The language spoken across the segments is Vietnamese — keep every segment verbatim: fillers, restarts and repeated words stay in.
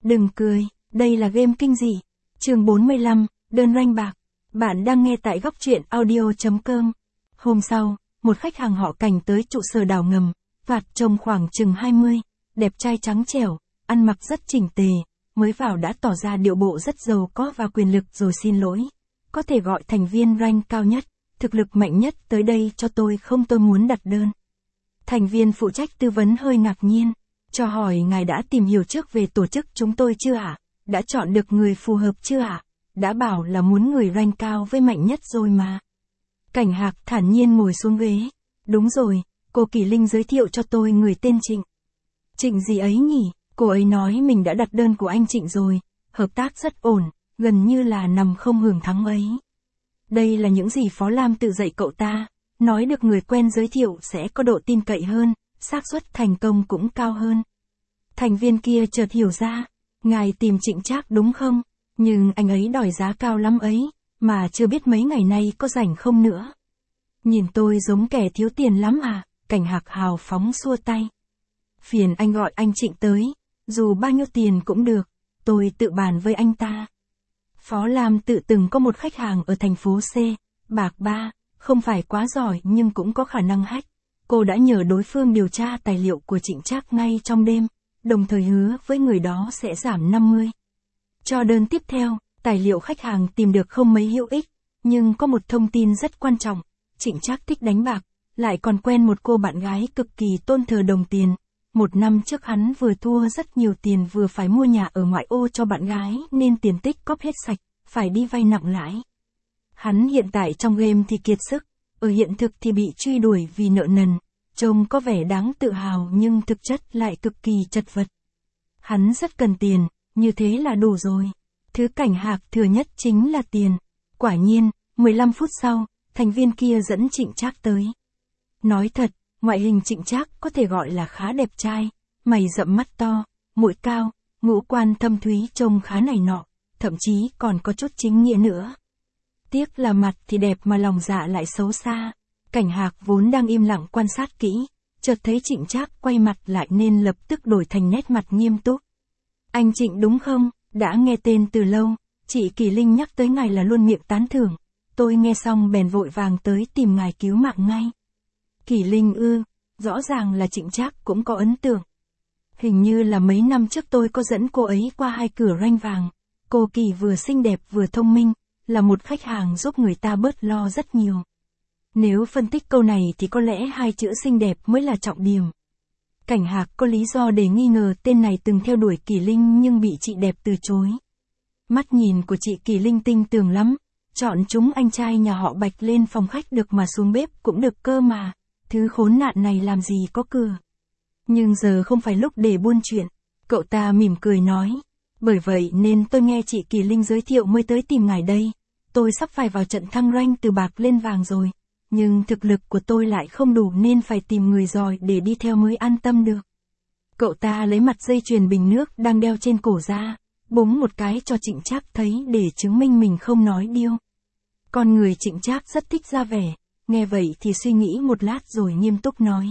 Đừng cười, đây là game kinh dị. Chương bốn mươi lăm, đơn rank bạc. Bạn đang nghe tại góc truyện audio chấm com. Hôm sau, một khách hàng họ Cảnh tới trụ sở đào ngầm, vạt trông khoảng chừng hai mươi, đẹp trai trắng trẻo, ăn mặc rất chỉnh tề, mới vào đã tỏ ra điệu bộ rất giàu có và quyền lực rồi xin lỗi. Có thể gọi thành viên rank cao nhất, thực lực mạnh nhất tới đây cho tôi không, tôi muốn đặt đơn. Thành viên phụ trách tư vấn hơi ngạc nhiên, cho hỏi ngài đã tìm hiểu trước về tổ chức chúng tôi chưa ạ? Đã chọn được người phù hợp chưa ạ? Đã bảo là muốn người rank cao với mạnh nhất rồi mà. Cảnh Hạc thản nhiên ngồi xuống ghế. Đúng rồi, cô Kỳ Linh giới thiệu cho tôi người tên Trịnh. Trịnh gì ấy nhỉ? Cô ấy nói mình đã đặt đơn của anh Trịnh rồi, hợp tác rất ổn, gần như là nằm không hưởng thắng ấy. Đây là những gì Phó Lam tự dạy cậu ta, nói được người quen giới thiệu sẽ có độ tin cậy hơn, xác suất thành công cũng cao hơn. Thành viên kia chợt hiểu ra, ngài tìm Trịnh Trác đúng không? Nhưng anh ấy đòi giá cao lắm ấy, mà chưa biết mấy ngày nay có rảnh không nữa. Nhìn tôi giống kẻ thiếu tiền lắm à? Cảnh Hạc hào phóng xua tay. Phiền anh gọi anh Trịnh tới, dù bao nhiêu tiền cũng được, tôi tự bàn với anh ta. Phó Lam tự từng có một khách hàng ở thành phố C, bạc ba, không phải quá giỏi nhưng cũng có khả năng hack. Cô đã nhờ đối phương điều tra tài liệu của Trịnh Trác ngay trong đêm, đồng thời hứa với người đó sẽ giảm năm mươi. Cho đơn tiếp theo, tài liệu khách hàng tìm được không mấy hữu ích, nhưng có một thông tin rất quan trọng, Trịnh Trác thích đánh bạc, lại còn quen một cô bạn gái cực kỳ tôn thờ đồng tiền. Một năm trước hắn vừa thua rất nhiều tiền vừa phải mua nhà ở ngoại ô cho bạn gái nên tiền tích cóp hết sạch, phải đi vay nặng lãi. Hắn hiện tại trong game thì kiệt sức, ở hiện thực thì bị truy đuổi vì nợ nần, trông có vẻ đáng tự hào nhưng thực chất lại cực kỳ chật vật. Hắn rất cần tiền, như thế là đủ rồi. Thứ Cảnh Hạc thừa nhất chính là tiền. Quả nhiên, mười lăm phút sau, thành viên kia dẫn Trịnh Trác tới. Nói thật, ngoại hình Trịnh Trác có thể gọi là khá đẹp trai, mày rậm mắt to, mũi cao, ngũ quan thâm thúy trông khá này nọ, thậm chí còn có chút chính nghĩa nữa. Tiếc là mặt thì đẹp mà lòng dạ lại xấu xa. Cảnh Hạc vốn đang im lặng quan sát kỹ, chợt thấy Trịnh Trác quay mặt lại nên lập tức đổi thành nét mặt nghiêm túc. Anh Trịnh đúng không? Đã nghe tên từ lâu, chị Kỳ Linh nhắc tới ngài là luôn miệng tán thưởng. Tôi nghe xong bèn vội vàng tới tìm ngài cứu mạng ngay. Kỳ Linh ư, rõ ràng là Trịnh Trác cũng có ấn tượng. Hình như là mấy năm trước tôi có dẫn cô ấy qua hai cửa rank vàng. Cô Kỳ vừa xinh đẹp vừa thông minh, là một khách hàng giúp người ta bớt lo rất nhiều. Nếu phân tích câu này thì có lẽ hai chữ xinh đẹp mới là trọng điểm. Cảnh Hạc có lý do để nghi ngờ tên này từng theo đuổi Kỳ Linh nhưng bị chị đẹp từ chối. Mắt nhìn của chị Kỳ Linh tinh tường lắm, chọn chúng anh trai nhà họ Bạch lên phòng khách được mà xuống bếp cũng được cơ mà, thứ khốn nạn này làm gì có cửa. Nhưng giờ không phải lúc để buôn chuyện, cậu ta mỉm cười nói, bởi vậy nên tôi nghe chị Kỳ Linh giới thiệu mới tới tìm ngài đây, tôi sắp phải vào trận thăng rank từ bạc lên vàng rồi. Nhưng thực lực của tôi lại không đủ nên phải tìm người giỏi để đi theo mới an tâm được. Cậu ta lấy mặt dây chuyền bình nước đang đeo trên cổ ra, búng một cái cho Trịnh Trác thấy để chứng minh mình không nói điêu. Con người Trịnh Trác rất thích ra vẻ, nghe vậy thì suy nghĩ một lát rồi nghiêm túc nói.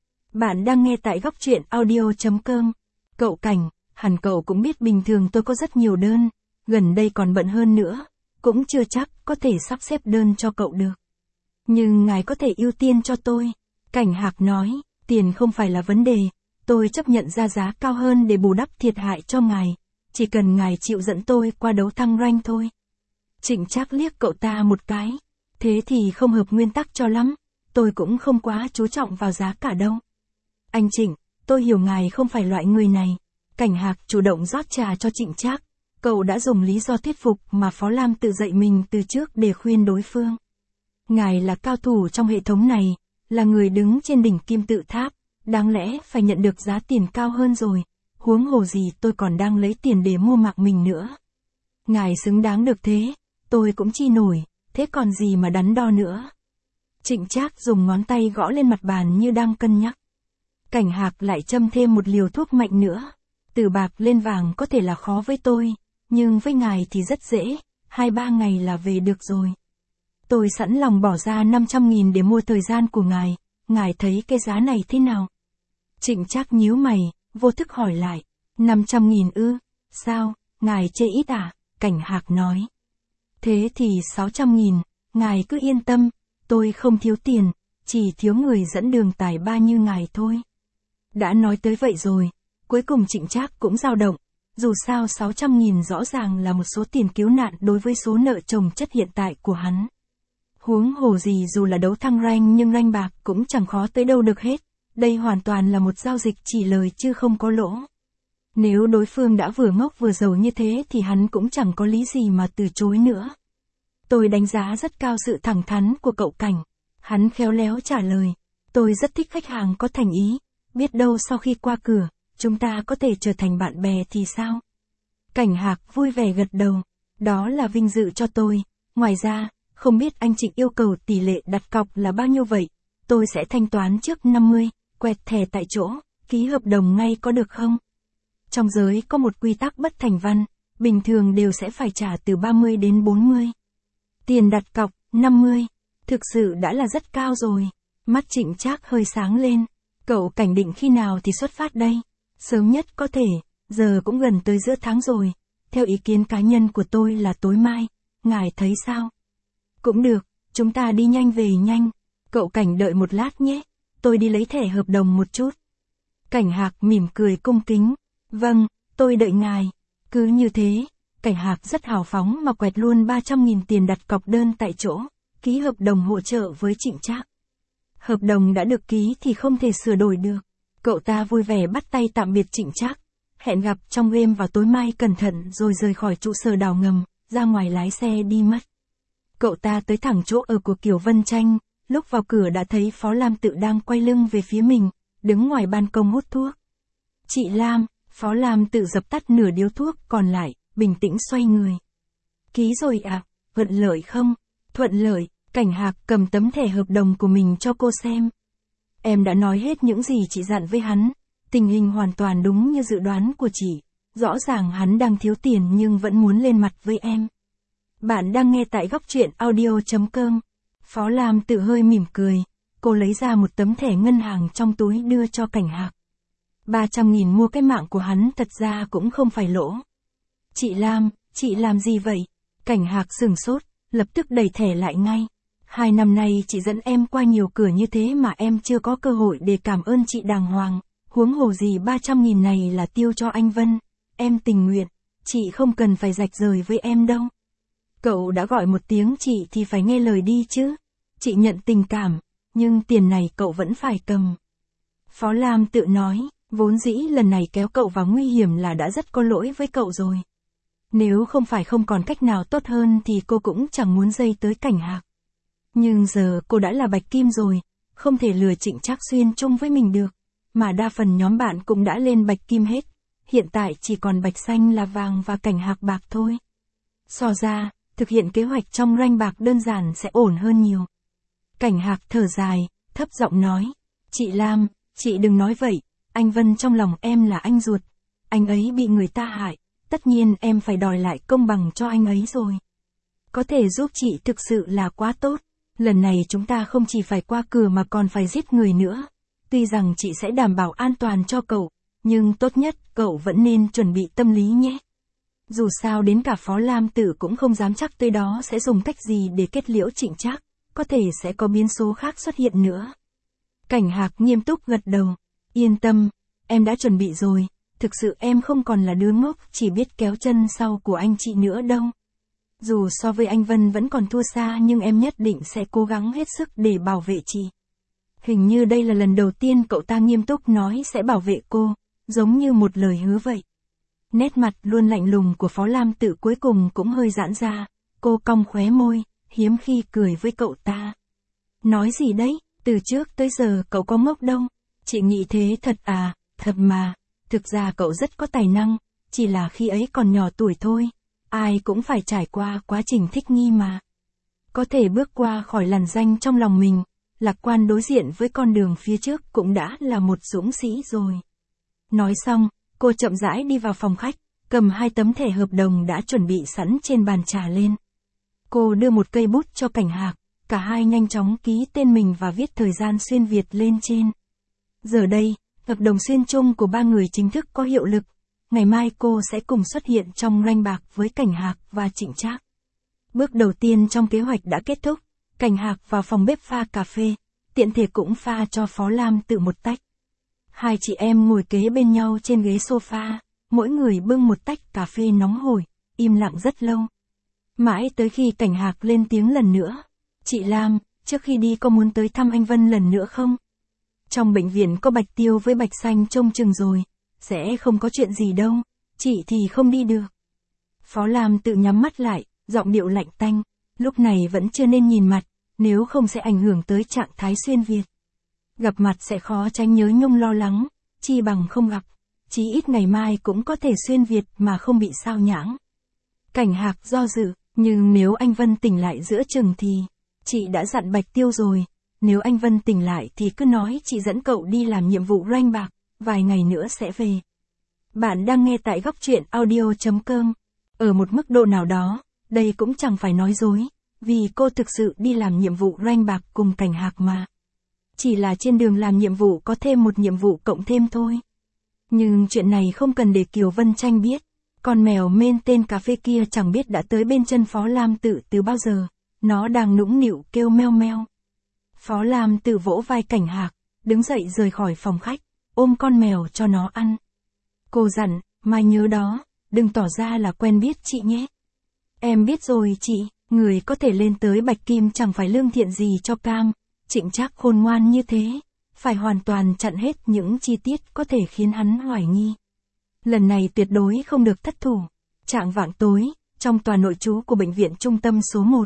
Bạn đang nghe tại góc truyện audio chấm com. Cậu Cảnh, hẳn cậu cũng biết bình thường tôi có rất nhiều đơn, gần đây còn bận hơn nữa, cũng chưa chắc có thể sắp xếp đơn cho cậu được. Nhưng ngài có thể ưu tiên cho tôi. Cảnh Hạc nói, tiền không phải là vấn đề, tôi chấp nhận ra giá cao hơn để bù đắp thiệt hại cho ngài, chỉ cần ngài chịu dẫn tôi qua đấu thăng rank thôi. Trịnh Trác liếc cậu ta một cái, thế thì không hợp nguyên tắc cho lắm, tôi cũng không quá chú trọng vào giá cả đâu. Anh Trịnh, tôi hiểu ngài không phải loại người này. Cảnh Hạc chủ động rót trà cho Trịnh Trác, cậu đã dùng lý do thuyết phục mà Phó Lam tự dạy mình từ trước để khuyên đối phương. Ngài là cao thủ trong hệ thống này, là người đứng trên đỉnh kim tự tháp, đáng lẽ phải nhận được giá tiền cao hơn rồi, huống hồ gì tôi còn đang lấy tiền để mua mạng mình nữa. Ngài xứng đáng được thế, tôi cũng chi nổi, thế còn gì mà đắn đo nữa. Trịnh Trác dùng ngón tay gõ lên mặt bàn như đang cân nhắc. Cảnh Hạc lại châm thêm một liều thuốc mạnh nữa. Từ bạc lên vàng có thể là khó với tôi, nhưng với ngài thì rất dễ, hai ba ngày là về được rồi. Tôi sẵn lòng bỏ ra năm trăm nghìn để mua thời gian của ngài, ngài thấy cái giá này thế nào? Trịnh Trác nhíu mày, vô thức hỏi lại, năm trăm nghìn ư? Sao, ngài chê ít à? Cảnh Hạc nói. Thế thì sáu trăm nghìn, ngài cứ yên tâm, tôi không thiếu tiền, chỉ thiếu người dẫn đường tài ba như ngài thôi. Đã nói tới vậy rồi, cuối cùng Trịnh Trác cũng dao động, dù sao sáu trăm nghìn rõ ràng là một số tiền cứu nạn đối với số nợ chồng chất hiện tại của hắn. Huống hồ gì dù là đấu thăng rank nhưng rank bạc cũng chẳng khó tới đâu được hết, đây hoàn toàn là một giao dịch chỉ lời chứ không có lỗ. Nếu đối phương đã vừa ngốc vừa giàu như thế thì hắn cũng chẳng có lý gì mà từ chối nữa. Tôi đánh giá rất cao sự thẳng thắn của cậu Cảnh. Hắn khéo léo trả lời, tôi rất thích khách hàng có thành ý, biết đâu sau khi qua cửa, chúng ta có thể trở thành bạn bè thì sao? Cảnh Hạc vui vẻ gật đầu, đó là vinh dự cho tôi, ngoài ra, không biết anh Trịnh yêu cầu tỷ lệ đặt cọc là bao nhiêu vậy, tôi sẽ thanh toán trước năm mươi, quẹt thẻ tại chỗ, ký hợp đồng ngay có được không? Trong giới có một quy tắc bất thành văn, bình thường đều sẽ phải trả từ ba mươi đến bốn mươi. Tiền đặt cọc, năm mươi, thực sự đã là rất cao rồi. Mắt Trịnh Trác hơi sáng lên, cậu Cảnh định khi nào thì xuất phát đây? Sớm nhất có thể, giờ cũng gần tới giữa tháng rồi, theo ý kiến cá nhân của tôi là tối mai, ngài thấy sao? Cũng được, chúng ta đi nhanh về nhanh, cậu Cảnh đợi một lát nhé, tôi đi lấy thẻ hợp đồng một chút. Cảnh Hạc mỉm cười cung kính, vâng, tôi đợi ngài. Cứ như thế, Cảnh Hạc rất hào phóng mà quẹt luôn ba trăm nghìn tiền đặt cọc đơn tại chỗ, ký hợp đồng hỗ trợ với Trịnh Trác. Hợp đồng đã được ký thì không thể sửa đổi được. Cậu ta vui vẻ bắt tay tạm biệt Trịnh Trác, hẹn gặp trong game vào tối mai cẩn thận rồi rời khỏi trụ sở đào ngầm, ra ngoài lái xe đi mất. Cậu ta tới thẳng chỗ ở của Kiều Vân Tranh, lúc vào cửa đã thấy Phó Lam Tự đang quay lưng về phía mình, đứng ngoài ban công hút thuốc. Chị Lam, Phó Lam Tự dập tắt nửa điếu thuốc còn lại, bình tĩnh xoay người. Ký rồi à, thuận lợi không? Thuận lợi, Cảnh Hạc cầm tấm thẻ hợp đồng của mình cho cô xem. Em đã nói hết những gì chị dặn với hắn, tình hình hoàn toàn đúng như dự đoán của chị, rõ ràng hắn đang thiếu tiền nhưng vẫn muốn lên mặt với em. Bạn đang nghe tại góc truyện audio chấm com. Phó Lam Tự hơi mỉm cười, cô lấy ra một tấm thẻ ngân hàng trong túi đưa cho Cảnh Hạc. ba trăm nghìn mua cái mạng của hắn thật ra cũng không phải lỗ. Chị Lam, chị làm gì vậy? Cảnh Hạc sửng sốt, lập tức đẩy thẻ lại ngay. Hai năm nay chị dẫn em qua nhiều cửa như thế mà em chưa có cơ hội để cảm ơn chị đàng hoàng, huống hồ gì ba trăm nghìn này là tiêu cho anh Vân, em tình nguyện, chị không cần phải rạch rời với em đâu. Cậu đã gọi một tiếng chị thì phải nghe lời đi chứ, chị nhận tình cảm, nhưng tiền này cậu vẫn phải cầm. Phó Lam Tự nói, vốn dĩ lần này kéo cậu vào nguy hiểm là đã rất có lỗi với cậu rồi. Nếu không phải không còn cách nào tốt hơn thì cô cũng chẳng muốn dây tới Cảnh Hạc. Nhưng giờ cô đã là bạch kim rồi, không thể lừa Trịnh Trác Xuyên chung với mình được, mà đa phần nhóm bạn cũng đã lên bạch kim hết, hiện tại chỉ còn bạch xanh là vàng và Cảnh Hạc bạc thôi. So ra, thực hiện kế hoạch trong rank bạc đơn giản sẽ ổn hơn nhiều. Cảnh Hạc thở dài, thấp giọng nói, chị Lam, chị đừng nói vậy, anh Vân trong lòng em là anh ruột, anh ấy bị người ta hại, tất nhiên em phải đòi lại công bằng cho anh ấy rồi. Có thể giúp chị thực sự là quá tốt. Lần này chúng ta không chỉ phải qua cửa mà còn phải giết người nữa. Tuy rằng chị sẽ đảm bảo an toàn cho cậu, nhưng tốt nhất cậu vẫn nên chuẩn bị tâm lý nhé. Dù sao đến cả Phó Lam Tự cũng không dám chắc tới đó sẽ dùng cách gì để kết liễu Trịnh Trác, có thể sẽ có biến số khác xuất hiện nữa. Cảnh Hạc nghiêm túc gật đầu, yên tâm, em đã chuẩn bị rồi, thực sự em không còn là đứa ngốc chỉ biết kéo chân sau của anh chị nữa đâu. Dù so với anh Vân vẫn còn thua xa nhưng em nhất định sẽ cố gắng hết sức để bảo vệ chị. Hình như đây là lần đầu tiên cậu ta nghiêm túc nói sẽ bảo vệ cô, giống như một lời hứa vậy. Nét mặt luôn lạnh lùng của Phó Lam Tự cuối cùng cũng hơi giãn ra, cô cong khóe môi, hiếm khi cười với cậu ta. Nói gì đấy, từ trước tới giờ cậu có ngốc đâu, chị nghĩ thế thật à, thật mà, thực ra cậu rất có tài năng, chỉ là khi ấy còn nhỏ tuổi thôi. Ai cũng phải trải qua quá trình thích nghi mà. Có thể bước qua khỏi lằn ranh trong lòng mình, lạc quan đối diện với con đường phía trước cũng đã là một dũng sĩ rồi. Nói xong, cô chậm rãi đi vào phòng khách, cầm hai tấm thẻ hợp đồng đã chuẩn bị sẵn trên bàn trà lên. Cô đưa một cây bút cho Cảnh Hạc, cả hai nhanh chóng ký tên mình và viết thời gian xuyên Việt lên trên. Giờ đây, hợp đồng xuyên chung của ba người chính thức có hiệu lực. ngày mai cô sẽ cùng xuất hiện trong Ranh Bạc với Cảnh Hạc và Trịnh Trác. Bước đầu tiên trong kế hoạch đã kết thúc, Cảnh Hạc vào phòng bếp pha cà phê, tiện thể cũng pha cho Phó Lam Tự một tách. Hai chị em ngồi kế bên nhau trên ghế sofa, mỗi người bưng một tách cà phê nóng hổi, im lặng rất lâu. Mãi tới khi Cảnh Hạc lên tiếng lần nữa. Chị Lam, trước khi đi có muốn tới thăm anh Vân lần nữa không? Trong bệnh viện có Bạch Tiêu với Bạch Xanh trông chừng rồi, sẽ không có chuyện gì đâu, chị thì không đi được. Phó Lam Tự nhắm mắt lại, giọng điệu lạnh tanh, lúc này vẫn chưa nên nhìn mặt, nếu không sẽ ảnh hưởng tới trạng thái xuyên Việt. Gặp mặt sẽ khó tránh nhớ nhung lo lắng, chi bằng không gặp, chí ít ngày mai cũng có thể xuyên Việt mà không bị sao nhãng. Cảnh Hạc do dự, nhưng nếu anh Vân tỉnh lại giữa chừng thì, chị đã dặn Bạch Tiêu rồi, nếu anh Vân tỉnh lại thì cứ nói chị dẫn cậu đi làm nhiệm vụ Ranh Bạc, vài ngày nữa sẽ về. Bạn đang nghe tại góc truyện audio chấm com. Ở một mức độ nào đó, đây cũng chẳng phải nói dối, vì cô thực sự đi làm nhiệm vụ Ranh Bạc cùng Cảnh Hạc mà. Chỉ là trên đường làm nhiệm vụ có thêm một nhiệm vụ cộng thêm thôi. Nhưng chuyện này không cần để Kiều Vân Tranh biết. Con mèo mên tên cà phê kia chẳng biết đã tới bên chân Phó Lam Tự từ bao giờ. Nó đang nũng nịu kêu meo meo. Phó Lam Tự vỗ vai Cảnh Hạc, đứng dậy rời khỏi phòng khách, ôm con mèo cho nó ăn. Cô dặn, mai nhớ đó, đừng tỏ ra là quen biết chị nhé. Em biết rồi chị, người có thể lên tới Bạch Kim chẳng phải lương thiện gì cho Cam. Trịnh Trác khôn ngoan như thế, phải hoàn toàn chặn hết những chi tiết có thể khiến hắn hoài nghi. Lần này tuyệt đối không được thất thủ. Trạng vạng tối, trong tòa nội trú của bệnh viện trung tâm số một.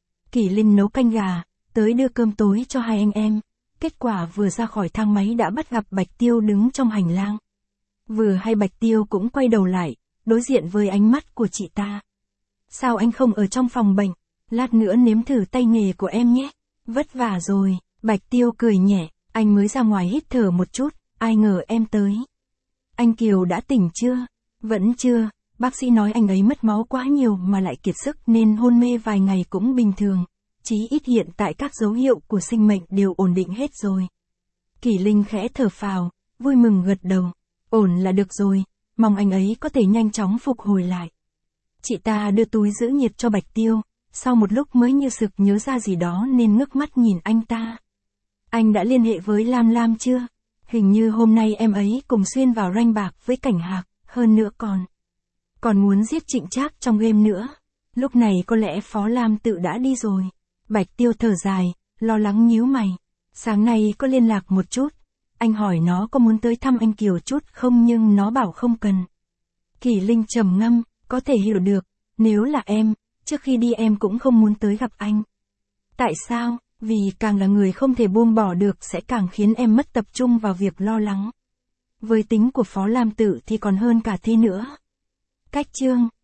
Kỷ Linh nấu canh gà, tới đưa cơm tối cho hai anh em. Kết quả vừa ra khỏi thang máy đã bắt gặp Bạch Tiêu đứng trong hành lang. Vừa hay Bạch Tiêu cũng quay đầu lại, đối diện với ánh mắt của chị ta. Sao anh không ở trong phòng bệnh? Lát nữa nếm thử tay nghề của em nhé. Vất vả rồi, Bạch Tiêu cười nhẹ, anh mới ra ngoài hít thở một chút, ai ngờ em tới. Anh Kiều đã tỉnh chưa? Vẫn chưa, bác sĩ nói anh ấy mất máu quá nhiều mà lại kiệt sức nên hôn mê vài ngày cũng bình thường. Chí ít hiện tại các dấu hiệu của sinh mệnh đều ổn định hết rồi. Kỷ Linh khẽ thở phào, vui mừng gật đầu. Ổn là được rồi, mong anh ấy có thể nhanh chóng phục hồi lại. Chị ta đưa túi giữ nhiệt cho Bạch Tiêu. Sau một lúc mới như sực nhớ ra gì đó nên ngước mắt nhìn anh ta. Anh đã liên hệ với Lam Lam chưa? Hình như hôm nay em ấy cùng xuyên vào Ranh Bạc với Cảnh Hạc, hơn nữa còn. Còn muốn giết Trịnh Trác trong game nữa. Lúc này có lẽ Phó Lam Tự đã đi rồi. Bạch Tiêu thở dài, lo lắng nhíu mày. Sáng nay có liên lạc một chút. Anh hỏi nó có muốn tới thăm anh Kiều chút không nhưng nó bảo không cần. Kỷ Linh trầm ngâm, có thể hiểu được, nếu là em. Trước khi đi em cũng không muốn tới gặp anh. Tại sao? Vì càng là người không thể buông bỏ được sẽ càng khiến em mất tập trung vào việc lo lắng. Với tính của Phó Lam Tự thì còn hơn cả thế nữa. Cách chương